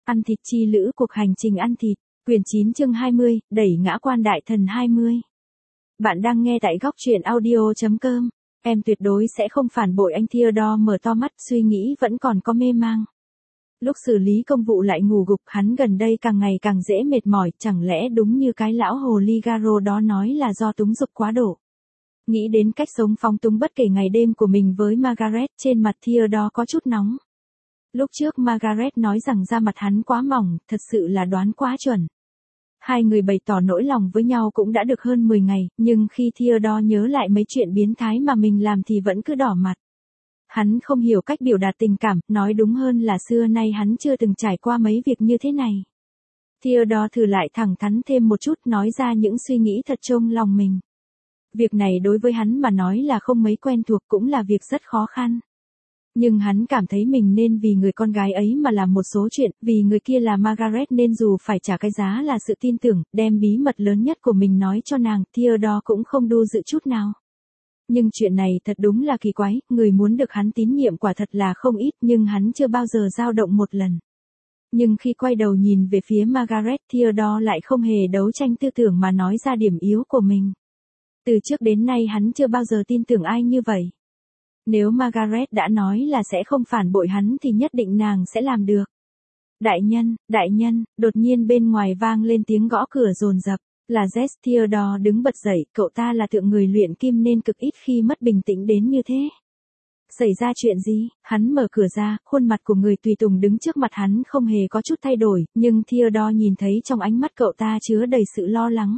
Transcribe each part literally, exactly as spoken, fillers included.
Ăn thịt chi lữ cuộc hành trình ăn thịt, quyển chín chương hai mươi, đẩy ngã quan đại thần hai mươi. Bạn đang nghe tại góc truyện audio.com. Em tuyệt đối sẽ không phản bội anh. Theodore mở to mắt, suy nghĩ vẫn còn có mê mang. Lúc xử lý công vụ lại ngủ gục, hắn gần đây càng ngày càng dễ mệt mỏi, chẳng lẽ đúng như cái lão hồ ly Garo đó nói là do túng dục quá độ. Nghĩ đến cách sống phóng túng bất kể ngày đêm của mình với Margaret, trên mặt Theodore có chút nóng. Lúc trước Margaret nói rằng da mặt hắn quá mỏng, thật sự là đoán quá chuẩn. Hai người bày tỏ nỗi lòng với nhau cũng đã được hơn mười ngày, nhưng khi Theodore nhớ lại mấy chuyện biến thái mà mình làm thì vẫn cứ đỏ mặt. Hắn không hiểu cách biểu đạt tình cảm, nói đúng hơn là xưa nay hắn chưa từng trải qua mấy việc như thế này. Theodore thử lại thẳng thắn thêm một chút, nói ra những suy nghĩ thật trong lòng mình. Việc này đối với hắn mà nói là không mấy quen thuộc, cũng là việc rất khó khăn. Nhưng hắn cảm thấy mình nên vì người con gái ấy mà làm một số chuyện, vì người kia là Margaret nên dù phải trả cái giá là sự tin tưởng, đem bí mật lớn nhất của mình nói cho nàng, Theodore cũng không đu dự chút nào. Nhưng chuyện này thật đúng là kỳ quái, người muốn được hắn tín nhiệm quả thật là không ít, nhưng hắn chưa bao giờ dao động một lần. Nhưng khi quay đầu nhìn về phía Margaret, Theodore lại không hề đấu tranh tư tưởng mà nói ra điểm yếu của mình. Từ trước đến nay hắn chưa bao giờ tin tưởng ai như vậy. Nếu Margaret đã nói là sẽ không phản bội hắn thì nhất định nàng sẽ làm được. Đại nhân, đại nhân, đột nhiên bên ngoài vang lên tiếng gõ cửa dồn dập, là Jess. Theodore đứng bật dậy, cậu ta là thượng người luyện kim nên cực ít khi mất bình tĩnh đến như thế. Xảy ra chuyện gì? Hắn mở cửa ra, khuôn mặt của người tùy tùng đứng trước mặt hắn không hề có chút thay đổi, nhưng Theodore nhìn thấy trong ánh mắt cậu ta chứa đầy sự lo lắng.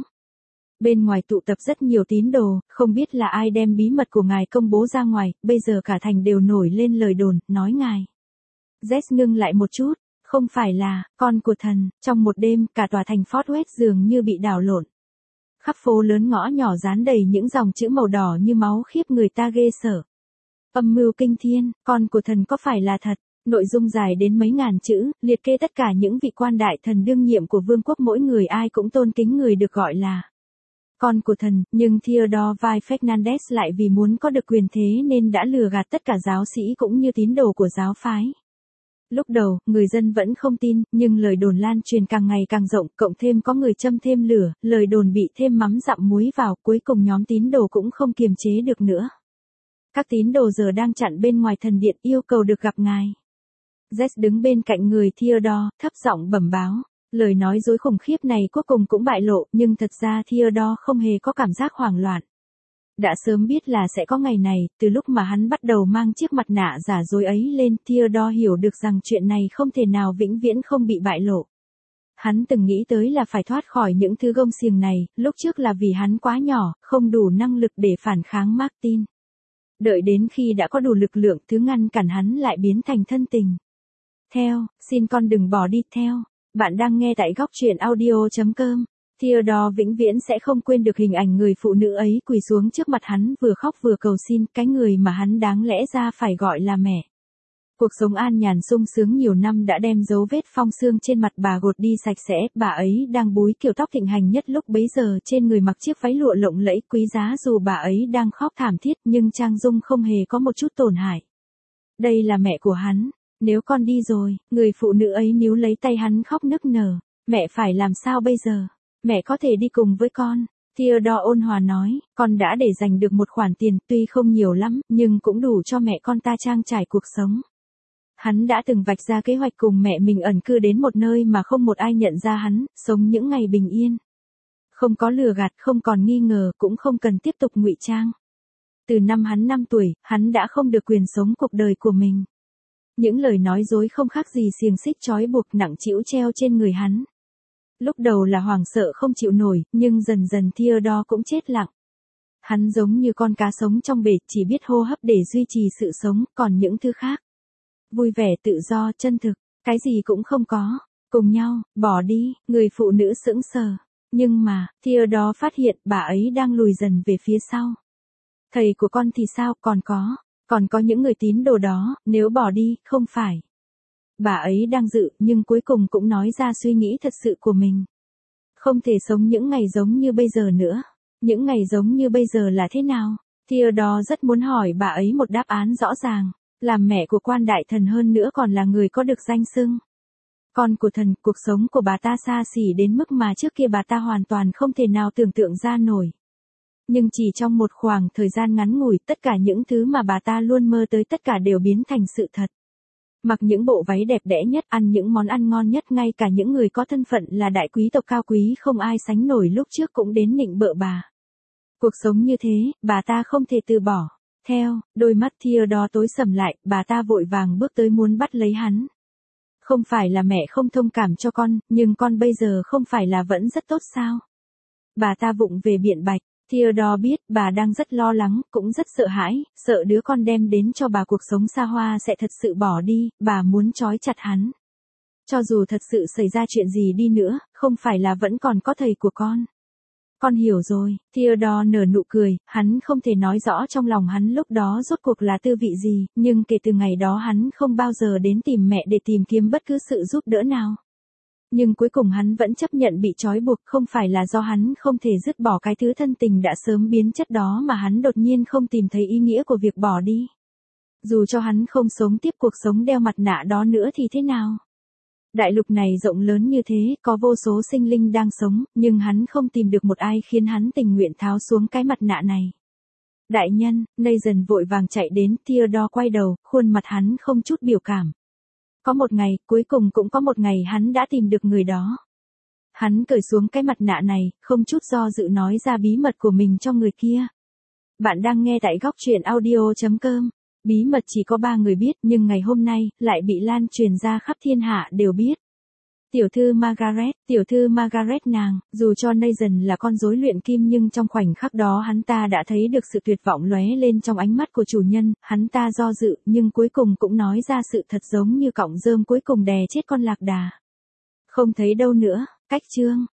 Bên ngoài tụ tập rất nhiều tín đồ, không biết là ai đem bí mật của ngài công bố ra ngoài, bây giờ cả thành đều nổi lên lời đồn, nói ngài. Jess ngưng lại một chút, không phải là, con của thần. Trong một đêm, cả tòa thành Fort West dường như bị đảo lộn. Khắp phố lớn ngõ nhỏ dán đầy những dòng chữ màu đỏ như máu, khiếp người ta ghê sợ. Âm mưu kinh thiên, con của thần có phải là thật? Nội dung dài đến mấy ngàn chữ, liệt kê tất cả những vị quan đại thần đương nhiệm của vương quốc, mỗi người ai cũng tôn kính người được gọi là con của thần, nhưng Theodore Vai Fernandez lại vì muốn có được quyền thế nên đã lừa gạt tất cả giáo sĩ cũng như tín đồ của giáo phái. Lúc đầu, người dân vẫn không tin, nhưng lời đồn lan truyền càng ngày càng rộng, cộng thêm có người châm thêm lửa, lời đồn bị thêm mắm dặm muối vào, cuối cùng nhóm tín đồ cũng không kiềm chế được nữa. Các tín đồ giờ đang chặn bên ngoài thần điện, yêu cầu được gặp ngài. Jess đứng bên cạnh người Theodore, thấp giọng bẩm báo. Lời nói dối khủng khiếp này cuối cùng cũng bại lộ, nhưng thật ra Theodore không hề có cảm giác hoảng loạn. Đã sớm biết là sẽ có ngày này, từ lúc mà hắn bắt đầu mang chiếc mặt nạ giả dối ấy lên, Theodore hiểu được rằng chuyện này không thể nào vĩnh viễn không bị bại lộ. Hắn từng nghĩ tới là phải thoát khỏi những thứ gông xiềng này, lúc trước là vì hắn quá nhỏ, không đủ năng lực để phản kháng Martin. Đợi đến khi đã có đủ lực lượng, thứ ngăn cản hắn lại biến thành thân tình. Theo, xin con đừng bỏ đi theo. Bạn đang nghe tại góc truyện audio.com. Theodore vĩnh viễn sẽ không quên được hình ảnh người phụ nữ ấy quỳ xuống trước mặt hắn vừa khóc vừa cầu xin, cái người mà hắn đáng lẽ ra phải gọi là mẹ. Cuộc sống an nhàn sung sướng nhiều năm đã đem dấu vết phong sương trên mặt bà gột đi sạch sẽ, bà ấy đang búi kiểu tóc thịnh hành nhất lúc bấy giờ, trên người mặc chiếc váy lụa lộng lẫy quý giá, dù bà ấy đang khóc thảm thiết nhưng trang dung không hề có một chút tổn hại. Đây là mẹ của hắn. Nếu con đi rồi, người phụ nữ ấy níu lấy tay hắn khóc nức nở. Mẹ phải làm sao bây giờ? Mẹ có thể đi cùng với con. Theodore ôn hòa nói, con đã để dành được một khoản tiền, tuy không nhiều lắm, nhưng cũng đủ cho mẹ con ta trang trải cuộc sống. Hắn đã từng vạch ra kế hoạch cùng mẹ mình ẩn cư đến một nơi mà không một ai nhận ra hắn, sống những ngày bình yên. Không có lừa gạt, không còn nghi ngờ, cũng không cần tiếp tục ngụy trang. Từ năm hắn năm tuổi, hắn đã không được quyền sống cuộc đời của mình. Những lời nói dối không khác gì xiềng xích trói buộc nặng trĩu treo trên người hắn. Lúc đầu là hoảng sợ không chịu nổi, nhưng dần dần Theodore cũng chết lặng. Hắn giống như con cá sống trong bể, chỉ biết hô hấp để duy trì sự sống, còn những thứ khác. Vui vẻ, tự do, chân thực, cái gì cũng không có. Cùng nhau, bỏ đi, người phụ nữ sững sờ. Nhưng mà, Theodore phát hiện bà ấy đang lùi dần về phía sau. Thầy của con thì sao, còn có. Còn có những người tín đồ đó, nếu bỏ đi, không phải. Bà ấy đang dự, nhưng cuối cùng cũng nói ra suy nghĩ thật sự của mình. Không thể sống những ngày giống như bây giờ nữa. Những ngày giống như bây giờ là thế nào? Theodore rất muốn hỏi bà ấy một đáp án rõ ràng. Làm mẹ của quan đại thần hơn nữa còn là người có được danh xưng. Con của thần, cuộc sống của bà ta xa xỉ đến mức mà trước kia bà ta hoàn toàn không thể nào tưởng tượng ra nổi. Nhưng chỉ trong một khoảng thời gian ngắn ngủi, tất cả những thứ mà bà ta luôn mơ tới tất cả đều biến thành sự thật. Mặc những bộ váy đẹp đẽ nhất, ăn những món ăn ngon nhất, ngay cả những người có thân phận là đại quý tộc cao quý không ai sánh nổi lúc trước cũng đến nịnh bợ bà. Cuộc sống như thế, bà ta không thể từ bỏ. Theo, đôi mắt Theodore tối sầm lại, bà ta vội vàng bước tới muốn bắt lấy hắn. Không phải là mẹ không thông cảm cho con, nhưng con bây giờ không phải là vẫn rất tốt sao? Bà ta vụng về biện bạch. Theodore biết bà đang rất lo lắng, cũng rất sợ hãi, sợ đứa con đem đến cho bà cuộc sống xa hoa sẽ thật sự bỏ đi, bà muốn trói chặt hắn. Cho dù thật sự xảy ra chuyện gì đi nữa, không phải là vẫn còn có thầy của con. Con hiểu rồi, Theodore nở nụ cười, hắn không thể nói rõ trong lòng hắn lúc đó rốt cuộc là tư vị gì, nhưng kể từ ngày đó hắn không bao giờ đến tìm mẹ để tìm kiếm bất cứ sự giúp đỡ nào. Nhưng cuối cùng hắn vẫn chấp nhận bị trói buộc, không phải là do hắn không thể dứt bỏ cái thứ thân tình đã sớm biến chất đó mà hắn đột nhiên không tìm thấy ý nghĩa của việc bỏ đi. Dù cho hắn không sống tiếp cuộc sống đeo mặt nạ đó nữa thì thế nào? Đại lục này rộng lớn như thế, có vô số sinh linh đang sống, nhưng hắn không tìm được một ai khiến hắn tình nguyện tháo xuống cái mặt nạ này. Đại nhân, Nathan vội vàng chạy đến, Theodore quay đầu, khuôn mặt hắn không chút biểu cảm. Có một ngày, cuối cùng cũng có một ngày hắn đã tìm được người đó. Hắn cởi xuống cái mặt nạ này, không chút do dự nói ra bí mật của mình cho người kia. Bạn đang nghe tại góc truyện audio chấm com. Bí mật chỉ có ba người biết, nhưng ngày hôm nay, lại bị lan truyền ra khắp thiên hạ đều biết. Tiểu thư Margaret, tiểu thư Margaret nàng, dù cho Nathan là con rối luyện kim nhưng trong khoảnh khắc đó hắn ta đã thấy được sự tuyệt vọng lóe lên trong ánh mắt của chủ nhân, hắn ta do dự, nhưng cuối cùng cũng nói ra sự thật giống như cọng rơm cuối cùng đè chết con lạc đà. Không thấy đâu nữa, cách chương.